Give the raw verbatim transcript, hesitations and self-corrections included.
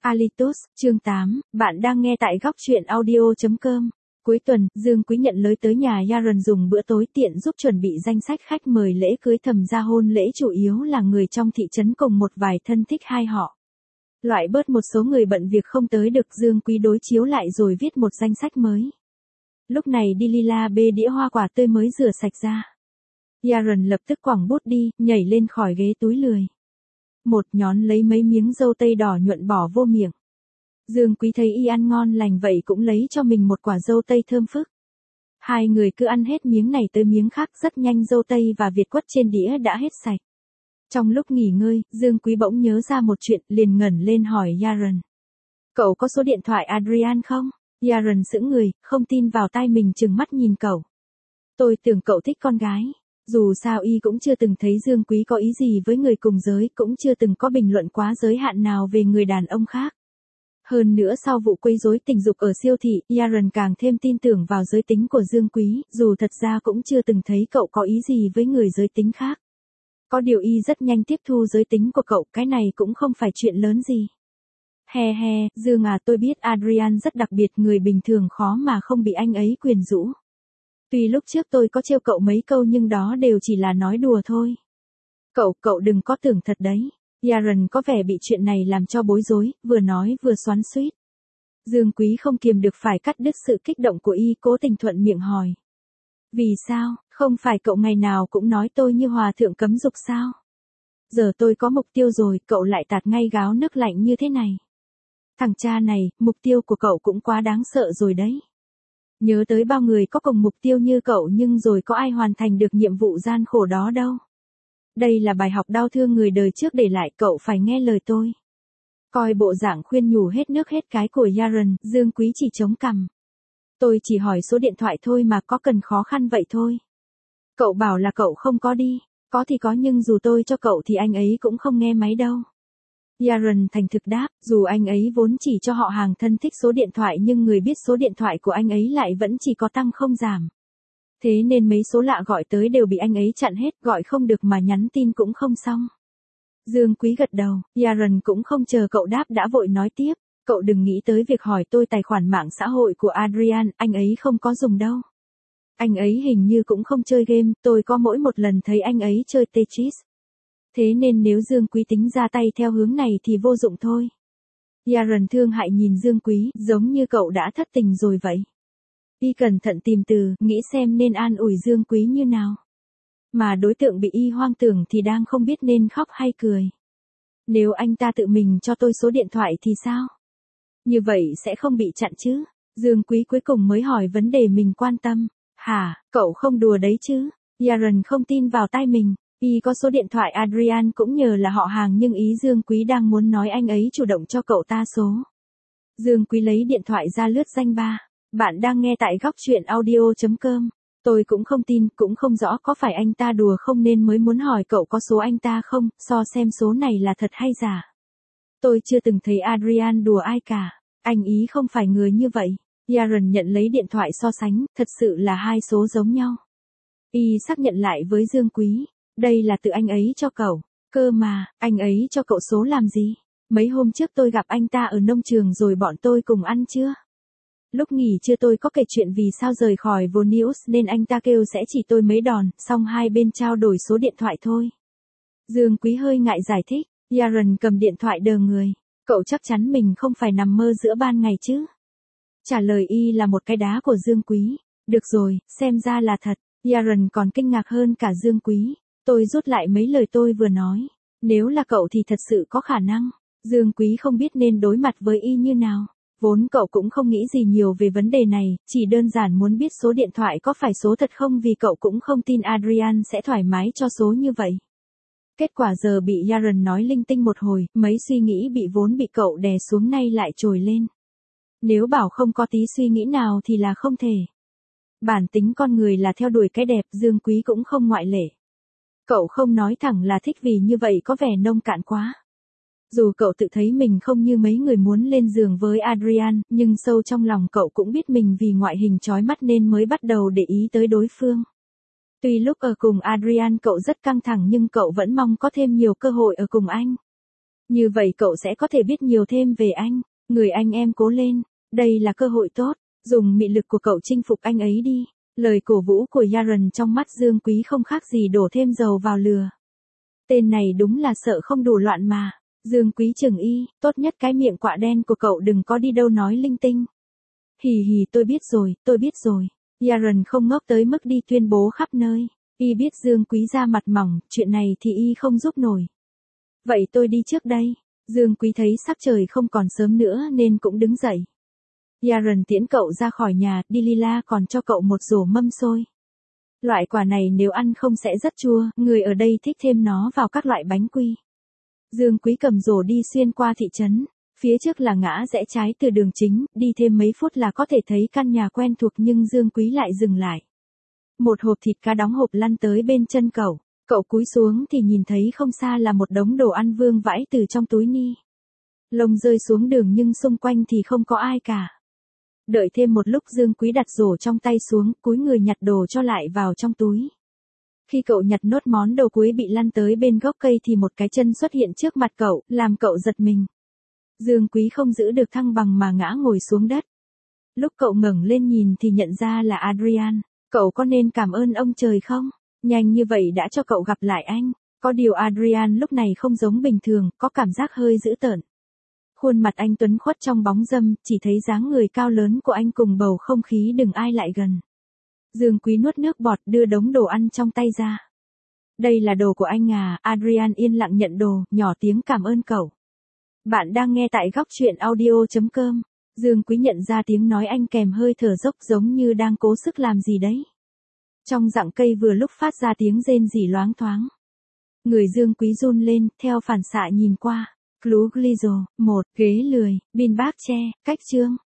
Alitos, chương tám, bạn đang nghe tại góc truyện audio chấm com. Cuối tuần, Dương Quý nhận lời tới nhà Yaron dùng bữa tối tiện giúp chuẩn bị danh sách khách mời lễ cưới thầm gia hôn lễ chủ yếu là người trong thị trấn cùng một vài thân thích hai họ. Loại bớt một số người bận việc không tới được Dương Quý đối chiếu lại rồi viết một danh sách mới. Lúc này đi Lila bê đĩa hoa quả tươi mới rửa sạch ra. Yaron lập tức quẳng bút đi, nhảy lên khỏi ghế túi lười. Một nhón lấy mấy miếng dâu tây đỏ nhuận bỏ vô miệng. Dương Quý thấy y ăn ngon lành vậy cũng lấy cho mình một quả dâu tây thơm phức. Hai người cứ ăn hết miếng này tới miếng khác rất nhanh dâu tây và việt quất trên đĩa đã hết sạch. Trong lúc nghỉ ngơi, Dương Quý bỗng nhớ ra một chuyện liền ngẩng lên hỏi Yaron. Cậu có số điện thoại Adrian không? Yaron sững người, không tin vào tai mình trừng mắt nhìn cậu. Tôi tưởng cậu thích con gái. Dù sao y cũng chưa từng thấy Dương Quý có ý gì với người cùng giới, cũng chưa từng có bình luận quá giới hạn nào về người đàn ông khác. Hơn nữa sau vụ quấy rối tình dục ở siêu thị, Yaron càng thêm tin tưởng vào giới tính của Dương Quý, dù thật ra cũng chưa từng thấy cậu có ý gì với người giới tính khác. Có điều y rất nhanh tiếp thu giới tính của cậu, cái này cũng không phải chuyện lớn gì. He he, Dương à, tôi biết Adrian rất đặc biệt, người bình thường khó mà không bị anh ấy quyến rũ. Tuy lúc trước tôi có trêu cậu mấy câu nhưng đó đều chỉ là nói đùa thôi. Cậu, cậu đừng có tưởng thật đấy. Yaron có vẻ bị chuyện này làm cho bối rối, vừa nói vừa xoắn xuýt. Dương Quý không kiềm được phải cắt đứt sự kích động của y, cố tình thuận miệng hỏi. Vì sao, không phải cậu ngày nào cũng nói tôi như hòa thượng cấm dục sao? Giờ tôi có mục tiêu rồi, cậu lại tạt ngay gáo nước lạnh như thế này. Thằng cha này, mục tiêu của cậu cũng quá đáng sợ rồi đấy. Nhớ tới bao người có cùng mục tiêu như cậu nhưng rồi có ai hoàn thành được nhiệm vụ gian khổ đó đâu. Đây là bài học đau thương người đời trước để lại, cậu phải nghe lời tôi. Coi bộ dạng khuyên nhủ hết nước hết cái của Yaron, Dương Quý chỉ chống cằm. Tôi chỉ hỏi số điện thoại thôi mà, có cần khó khăn vậy thôi. Cậu bảo là cậu không có đi, có thì có nhưng dù tôi cho cậu thì anh ấy cũng không nghe máy đâu. Yaron thành thực đáp, dù anh ấy vốn chỉ cho họ hàng thân thích số điện thoại nhưng người biết số điện thoại của anh ấy lại vẫn chỉ có tăng không giảm. Thế nên mấy số lạ gọi tới đều bị anh ấy chặn hết, gọi không được mà nhắn tin cũng không xong. Dương Quý gật đầu, Yaron cũng không chờ cậu đáp đã vội nói tiếp, cậu đừng nghĩ tới việc hỏi tôi tài khoản mạng xã hội của Adrian, anh ấy không có dùng đâu. Anh ấy hình như cũng không chơi game, tôi có mỗi một lần thấy anh ấy chơi Tetris. Thế nên nếu Dương Quý tính ra tay theo hướng này thì vô dụng thôi. Yaron thương hại nhìn Dương Quý, giống như cậu đã thất tình rồi vậy. Y cẩn thận tìm từ, nghĩ xem nên an ủi Dương Quý như nào. Mà đối tượng bị y hoang tưởng thì đang không biết nên khóc hay cười. Nếu anh ta tự mình cho tôi số điện thoại thì sao? Như vậy sẽ không bị chặn chứ? Dương Quý cuối cùng mới hỏi vấn đề mình quan tâm. Hả, cậu không đùa đấy chứ? Yaron không tin vào tai mình. Y có số điện thoại Adrian cũng nhờ là họ hàng nhưng ý Dương Quý đang muốn nói anh ấy chủ động cho cậu ta số. Dương Quý lấy điện thoại ra lướt danh ba. Bạn đang nghe tại góc truyện audio chấm com. Tôi cũng không tin, cũng không rõ có phải anh ta đùa không nên mới muốn hỏi cậu có số anh ta không, so xem số này là thật hay giả. Tôi chưa từng thấy Adrian đùa ai cả, anh ý không phải người như vậy. Yaron nhận lấy điện thoại so sánh, thật sự là hai số giống nhau. Y xác nhận lại với Dương Quý, đây là tự anh ấy cho cậu, cơ mà, anh ấy cho cậu số làm gì? Mấy hôm trước tôi gặp anh ta ở nông trường rồi bọn tôi cùng ăn chưa? Lúc nghỉ trưa tôi có kể chuyện vì sao rời khỏi Vô News nên anh ta kêu sẽ chỉ tôi mấy đòn, xong hai bên trao đổi số điện thoại thôi. Dương Quý hơi ngại giải thích, Yaron cầm điện thoại đờ người, cậu chắc chắn mình không phải nằm mơ giữa ban ngày chứ? Trả lời y là một cái đá của Dương Quý, được rồi, xem ra là thật, Yaron còn kinh ngạc hơn cả Dương Quý, tôi rút lại mấy lời tôi vừa nói, nếu là cậu thì thật sự có khả năng, Dương Quý không biết nên đối mặt với y như nào. Vốn cậu cũng không nghĩ gì nhiều về vấn đề này, chỉ đơn giản muốn biết số điện thoại có phải số thật không vì cậu cũng không tin Adrian sẽ thoải mái cho số như vậy. Kết quả giờ bị Yaron nói linh tinh một hồi, mấy suy nghĩ bị vốn bị cậu đè xuống nay lại trồi lên. Nếu bảo không có tí suy nghĩ nào thì là không thể. Bản tính con người là theo đuổi cái đẹp, Dương Quý cũng không ngoại lệ. Cậu không nói thẳng là thích vì như vậy có vẻ nông cạn quá. Dù cậu tự thấy mình không như mấy người muốn lên giường với Adrian, nhưng sâu trong lòng cậu cũng biết mình vì ngoại hình chói mắt nên mới bắt đầu để ý tới đối phương. Tuy lúc ở cùng Adrian cậu rất căng thẳng nhưng cậu vẫn mong có thêm nhiều cơ hội ở cùng anh. Như vậy cậu sẽ có thể biết nhiều thêm về anh. Người anh em cố lên. Đây là cơ hội tốt. Dùng mị lực của cậu chinh phục anh ấy đi. Lời cổ vũ của Yaron trong mắt Dương Quý không khác gì đổ thêm dầu vào lửa. Tên này đúng là sợ không đủ loạn mà. Dương Quý chừng y, tốt nhất cái miệng quạ đen của cậu đừng có đi đâu nói linh tinh. Hì hì tôi biết rồi, tôi biết rồi. Yaron không ngốc tới mức đi tuyên bố khắp nơi. Y biết Dương Quý ra mặt mỏng, chuyện này thì y không giúp nổi. Vậy tôi đi trước đây. Dương Quý thấy sắc trời không còn sớm nữa nên cũng đứng dậy. Yaron tiễn cậu ra khỏi nhà, Delilah còn cho cậu một rổ mâm xôi. Loại quả này nếu ăn không sẽ rất chua, người ở đây thích thêm nó vào các loại bánh quy. Dương Quý cầm rổ đi xuyên qua thị trấn. Phía trước là ngã rẽ trái từ đường chính, đi thêm mấy phút là có thể thấy căn nhà quen thuộc nhưng Dương Quý lại dừng lại. Một hộp thịt cá đóng hộp lăn tới bên chân cậu. Cậu cúi xuống thì nhìn thấy không xa là một đống đồ ăn vương vãi từ trong túi ni lông rơi xuống đường nhưng xung quanh thì không có ai cả. Đợi thêm một lúc Dương Quý đặt rổ trong tay xuống, cúi người nhặt đồ cho lại vào trong túi. Khi cậu nhặt nốt món đồ cuối bị lăn tới bên gốc cây thì một cái chân xuất hiện trước mặt cậu, làm cậu giật mình. Dương Quý không giữ được thăng bằng mà ngã ngồi xuống đất. Lúc cậu ngẩng lên nhìn thì nhận ra là Adrian. Cậu có nên cảm ơn ông trời không? Nhanh như vậy đã cho cậu gặp lại anh. Có điều Adrian lúc này không giống bình thường, có cảm giác hơi dữ tợn. Khuôn mặt anh tuấn khuất trong bóng râm, chỉ thấy dáng người cao lớn của anh cùng bầu không khí đừng ai lại gần. Dương Quý nuốt nước bọt đưa đống đồ ăn trong tay ra. Đây là đồ của anh à, Adrian yên lặng nhận đồ, nhỏ tiếng cảm ơn cậu. Bạn đang nghe tại góc truyện audio chấm com. Dương Quý nhận ra tiếng nói anh kèm hơi thở dốc giống như đang cố sức làm gì đấy. Trong rặng cây vừa lúc phát ra tiếng rên rỉ loáng thoáng. Người Dương Quý run lên, theo phản xạ nhìn qua. Clue Glizo, một, ghế lười, pin bác tre, cách chương.